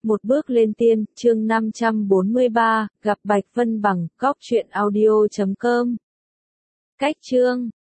Một bước lên tiên, chương 543, gặp Bạch Vân Bằng, góc truyện audio.com. Cách chương